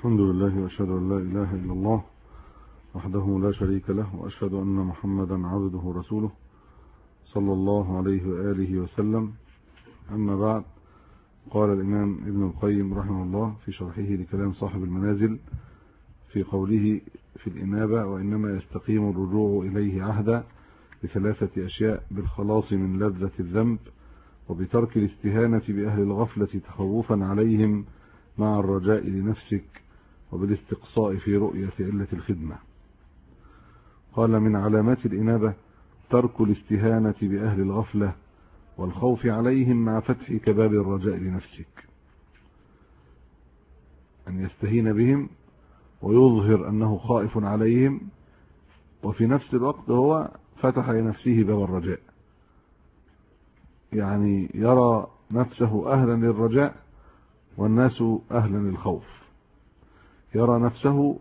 الحمد لله وأشهد أن لا إله إلا الله وحده لا شريك له، وأشهد أن محمدا عبده ورسوله صلى الله عليه وآله وسلم. أما بعد، قال الإمام ابن القيم رحمه الله في شرحه لكلام صاحب المنازل في قوله في الإنابة: وإنما يستقيم الرجوع إليه عهدا بثلاثة أشياء: بالخلاص من لذة الذنب، وبترك الاستهانة بأهل الغفلة تخوفا عليهم مع الرجاء لنفسك، وبالاستقصاء في رؤية علة الخدمة. قال: من علامات الإنابة ترك الاستهانة بأهل الغفلة والخوف عليهم مع فتحك باب الرجاء لنفسك، أن يستهين بهم ويظهر أنه خائف عليهم، وفي نفس الوقت هو فتح لنفسه باب الرجاء، يعني يرى نفسه أهلا للرجاء والناس أهلا للخوف، يرى نفسه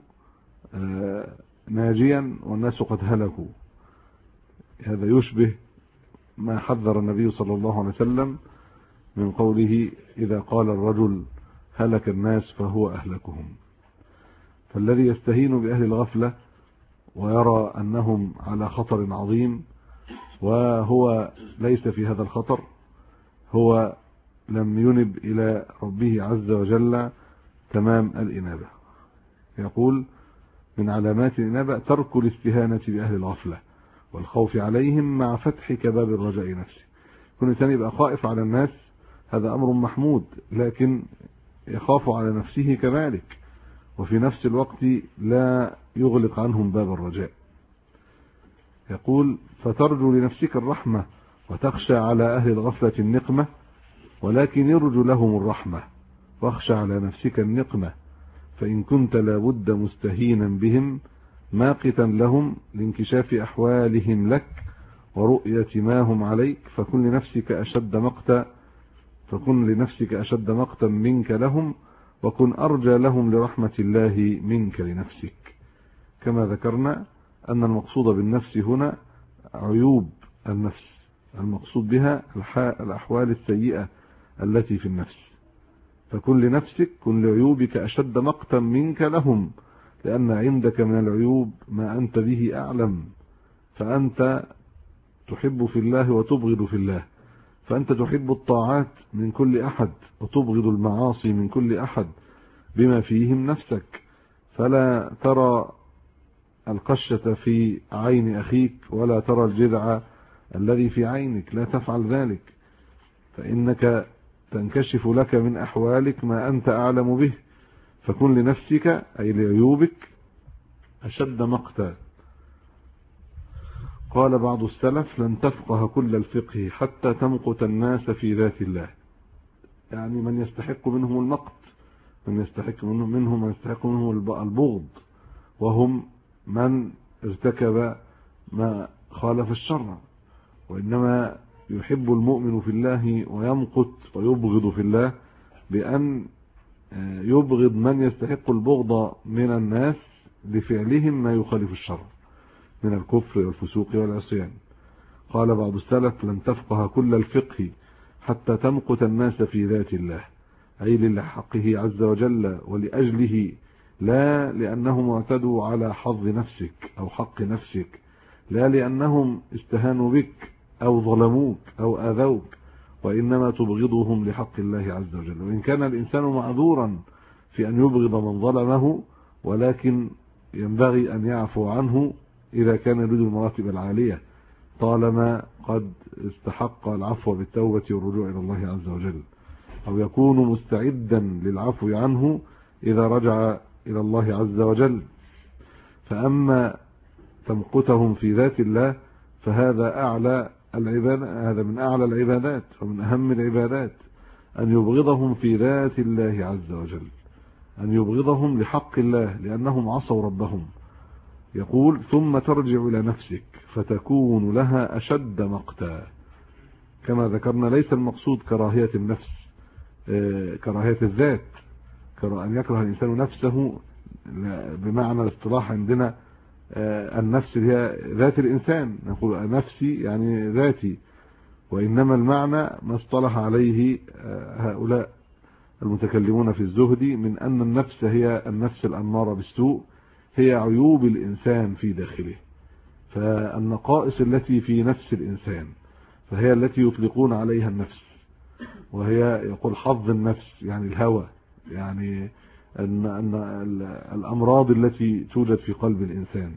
ناجيا والناس قد هلكوا. هذا يشبه ما حذر النبي صلى الله عليه وسلم من قوله: إذا قال الرجل هلك الناس فهو أهلكهم. فالذي يستهين بأهل الغفلة ويرى أنهم على خطر عظيم وهو ليس في هذا الخطر، هو لم ينب إلى ربه عز وجل تمام الإنابة. يقول: من علامات الإنابة ترك الاستهانة بأهل الغفلة والخوف عليهم مع فتحك باب الرجاء نفسه. كل إنسان يبقى خائف على الناس، هذا أمر محمود، لكن يخاف على نفسه كذلك، وفي نفس الوقت لا يغلق عنهم باب الرجاء. يقول: فترجو لنفسك الرحمة وتخشى على أهل الغفلة النقمة، ولكن يرجو لهم الرحمة واخشى على نفسك النقمة، فإن كنت لابد مستهينا بهم ماقتا لهم لانكشاف أحوالهم لك ورؤية ما هم عليك، فكن لنفسك أشد مقتا منك لهم، وكن أرجى لهم لرحمة الله منك لنفسك. كما ذكرنا أن المقصود بالنفس هنا عيوب النفس، المقصود بها الأحوال السيئة التي في النفس. فكن لنفسك، كن لعيوبك أشد مقتا منك لهم، لأن عندك من العيوب ما أنت به أعلم. فأنت تحب في الله وتبغض في الله، فأنت تحب الطاعات من كل أحد وتبغض المعاصي من كل أحد بما فيهم نفسك. فلا ترى القشة في عين أخيك ولا ترى الجذع الذي في عينك، لا تفعل ذلك، فإنك تنكشف لك من أحوالك ما أنت أعلم به. فكن لنفسك أي لعيوبك أشد مقتا. قال بعض السلف: لن تفقه كل الفقه حتى تمقت الناس في ذات الله. يعني من يستحق منهم المقت، من يستحق منهم البغض، وهم من ارتكب ما خالف الشرع. وإنما يحب المؤمن في الله ويمقت ويبغض في الله بأن يبغض من يستحق البغض من الناس لفعلهم ما يخالف الشرع من الكفر والفسوق والعصيان. قال بعض السلف: لن تفقه كل الفقه حتى تمقت الناس في ذات الله، أي لحقه عز وجل ولأجله، لا لأنهم اعتدوا على حظ نفسك أو حق نفسك، لا لأنهم استهانوا بك أو ظلموك أو آذوك، وإنما تبغضهم لحق الله عز وجل. وإن كان الإنسان معذورا في أن يبغض من ظلمه، ولكن ينبغي أن يعفو عنه إذا كان يريد المراتب العالية، طالما قد استحق العفو بالتوبة والرجوع إلى الله عز وجل، أو يكون مستعدا للعفو عنه إذا رجع إلى الله عز وجل. فأما تمقتهم في ذات الله فهذا أعلى العبادة، هذا من أعلى العبادات ومن أهم العبادات، أن يبغضهم في ذات الله عز وجل، أن يبغضهم لحق الله لأنهم عصوا ربهم. يقول: ثم ترجع إلى نفسك فتكون لها أشد مقتا. كما ذكرنا ليس المقصود كراهية النفس، كراهية الذات، أن يكره الإنسان نفسه بمعنى الاصطلاح عندنا النفس هي ذات الإنسان، نقول نفسي يعني ذاتي، وإنما المعنى ما اصطلح عليه هؤلاء المتكلمون في الزهد من أن النفس هي النفس الأمارة بالسوء، هي عيوب الإنسان في داخله، فالنقائص التي في نفس الإنسان فهي التي يطلقون عليها النفس، وهي يقول حظ النفس يعني الهوى، يعني أن الأمراض التي توجد في قلب الإنسان،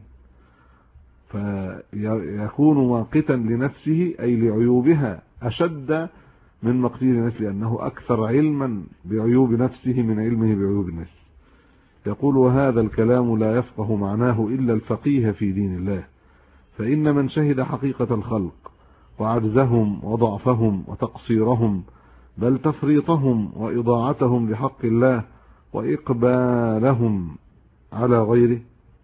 فيكون ماقتا لنفسه أي لعيوبها أشد من مقتي الناس، لأنه أكثر علما بعيوب نفسه من علمه بعيوب الناس. يقول وهذا الكلام لا يفقه معناه إلا الفقيه في دين الله، فإن من شهد حقيقة الخلق وعجزهم وضعفهم وتقصيرهم بل تفريطهم وإضاعتهم لحق الله وإقبالهم على غيره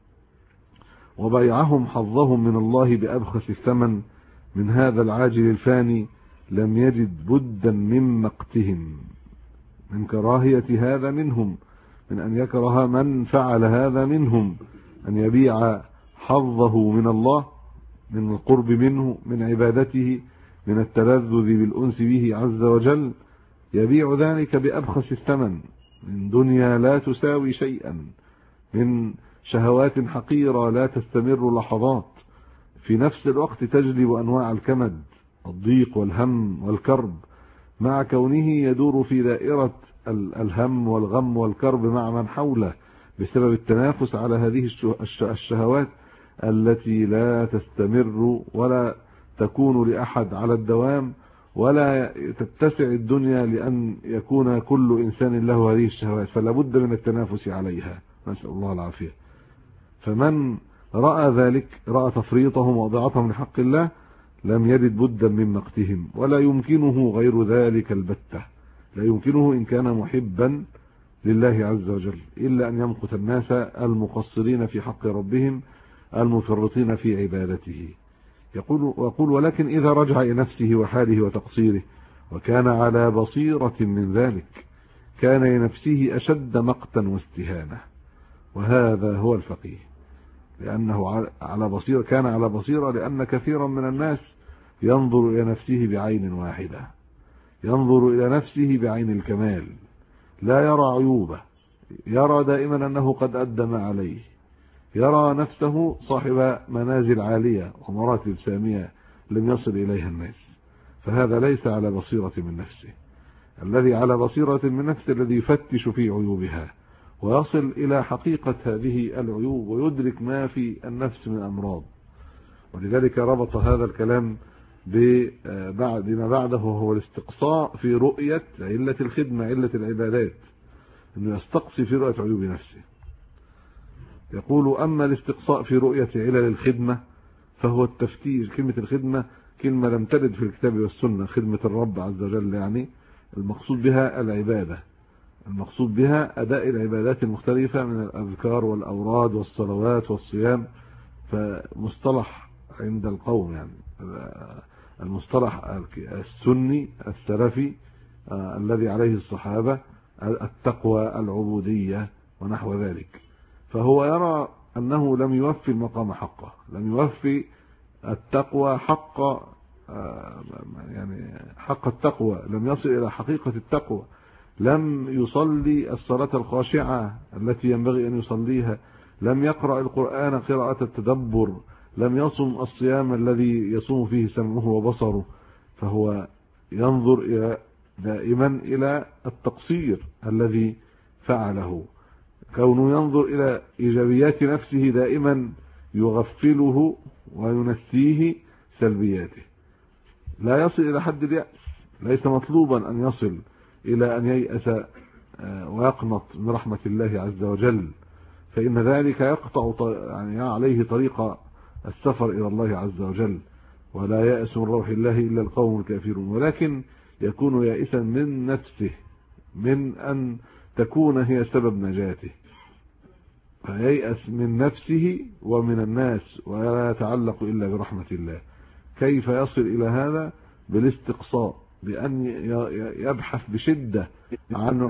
وبيعهم حظهم من الله بأبخس الثمن من هذا العاجل الفاني، لم يجد بدا من مقتهم، من كراهية هذا منهم، من أن يكره من فعل هذا منهم، أن يبيع حظه من الله، من القرب منه، من عبادته، من التلذذ بالأنس به عز وجل، يبيع ذلك بأبخس الثمن من دنيا لا تساوي شيئا، من شهوات حقيرة لا تستمر لحظات، في نفس الوقت تجلب أنواع الكمد الضيق والهم والكرب، مع كونه يدور في دائرة الهم والغم والكرب مع من حوله بسبب التنافس على هذه الشهوات التي لا تستمر ولا تكون لأحد على الدوام، ولا تتسع الدنيا لأن يكون كل إنسان له هذه الشهوات، فلا بد من التنافس عليها، نسأل الله العافية. فمن رأى ذلك، رأى تفريطهم وضعتهم لحق الله، لم يجد بدا من مقتهم، ولا يمكنه غير ذلك البتة، لا يمكنه إن كان محبا لله عز وجل إلا أن يمقت الناس المقصرين في حق ربهم المفرطين في عبادته. يقول ولكن إذا رجع إلى نفسه وحاله وتقصيره وكان على بصيرة من ذلك كان لنفسه أشد مقتا واستهانة، وهذا هو الفقيه، لأنه على بصيرة، كان على بصيرة، لأن كثيرا من الناس ينظر إلى نفسه بعين واحدة، ينظر إلى نفسه بعين الكمال، لا يرى عيوبه، يرى دائما أنه قد أدى ما عليه، يرى نفسه صاحب منازل عالية ومراتب سامية لم يصل إليها الناس، فهذا ليس على بصيرة من نفسه. الذي على بصيرة من نفسه الذي يفتش في عيوبها ويصل إلى حقيقة هذه العيوب ويدرك ما في النفس من أمراض. ولذلك ربط هذا الكلام بما بعده، وهو الاستقصاء في رؤية علة الخدمة، علة العبادات، أنه يستقصي في رؤية عيوب نفسه. يقول أما الاستقصاء في رؤية علل الخدمة فهو التفتيش. كلمة الخدمة كلمة لم ترد في الكتاب والسنة، خدمة الرب عز وجل، يعني المقصود بها العبادة، المقصود بها أداء العبادات المختلفة من الأذكار والأوراد والصلوات والصيام. فمصطلح عند القوم، يعني المصطلح السني السلفي الذي عليه الصحابة، التقوى، العبودية ونحو ذلك. فهو يرى أنه لم يوفي المقام حقه، لم يوفي التقوى حق، يعني حق التقوى، لم يصل إلى حقيقة التقوى، لم يصلي الصلاة الخاشعة التي ينبغي أن يصليها، لم يقرأ القرآن قراءة التدبر، لم يصم الصيام الذي يصوم فيه سمعه وبصره. فهو ينظر دائما إلى التقصير الذي فعله، كونه ينظر إلى إيجابيات نفسه دائما يغفله وينسيه سلبياته، لا يصل إلى حد اليأس. ليس مطلوبا أن يصل إلى أن ييأس ويقنط من رحمة الله عز وجل، فإن ذلك يقطع يعني عليه طريق السفر إلى الله عز وجل، ولا يأس من روح الله إلا القوم الكافرون. ولكن يكون يائسا من نفسه، من أن تكون هي سبب نجاته، فييأس من نفسه ومن الناس ولا يتعلق إلا برحمة الله. كيف يصل إلى هذا؟ بالاستقصاء، بأن يبحث بشدة عن